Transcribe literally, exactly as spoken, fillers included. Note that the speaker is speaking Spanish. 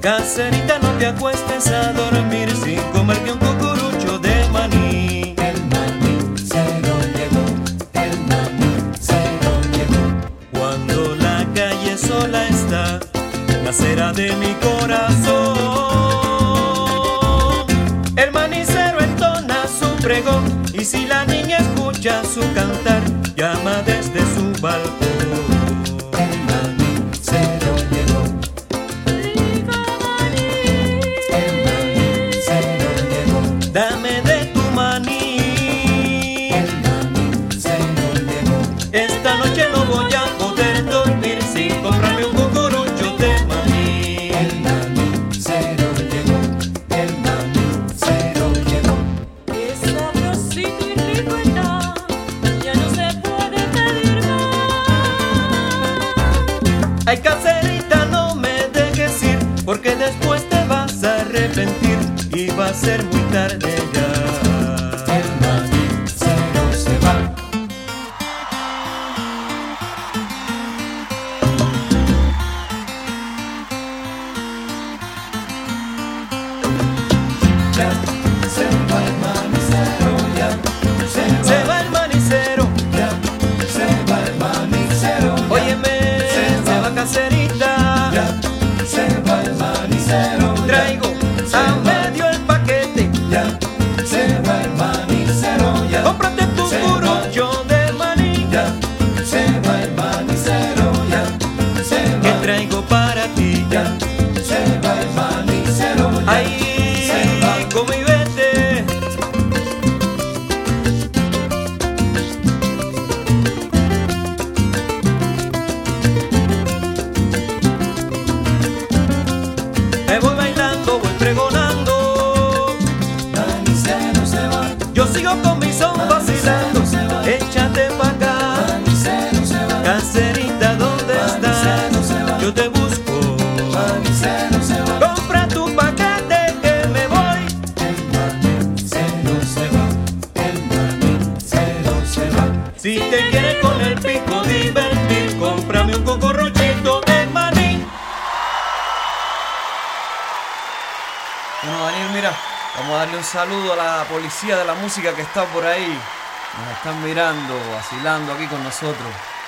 Caserita, no te acuestes a dormir sin comerte un cucurucho de maní. El maní se lo llevó, el maní se lo llevó. Cuando la calle sola está, la cera de mi corazón, el manicero entona su pregón, y si la niña escucha su cantar, llama desde su balcón. El maní se lo llevó, el maní se lo llevó. Dame de tu maní, El maní se lo llevó, esta noche no voy a poder dormir sin comprarme un cucurucho de maní. el maní se lo llevó, el maní se lo llevó. Qué sabrosito y rico está, ya no se puede pedir más. Ay, Caserita, no me dejes ir, porque después te vas a arrepentir y va a ser muy tarde ya. El manicero se va. Ya se va el manicero, ya se va, Se va el manicero, ya se va el manicero. Ya, óyeme, se se va. va Caserita. ya se va el manicero. Ya, Traigo se a va. medio el paquete, Ya se va el manicero. Ya, cómprate tu se va. cucurucho de maní, ya se va el manicero. Ya se que va. traigo para ti. Ya se va el manicero. Ya, Ay, se va. come y vete. Me voy bailando, voy pregonando, Manicero se va. yo sigo con mi son vacilando. Échate pa' acá, Manicero se va. Caserita, ¿dónde Manicero se va. estás? Yo te busco. Manicero se va. Compra tu paquete que me voy. El manicero se va. El manicero se va. Si te quieres con el pico divertir, cómprame un cucuruchito de maní. Bueno, Daniel, mira, vamos a darle un saludo a la policía de la música que está por ahí. Nos están mirando, vacilando aquí con nosotros.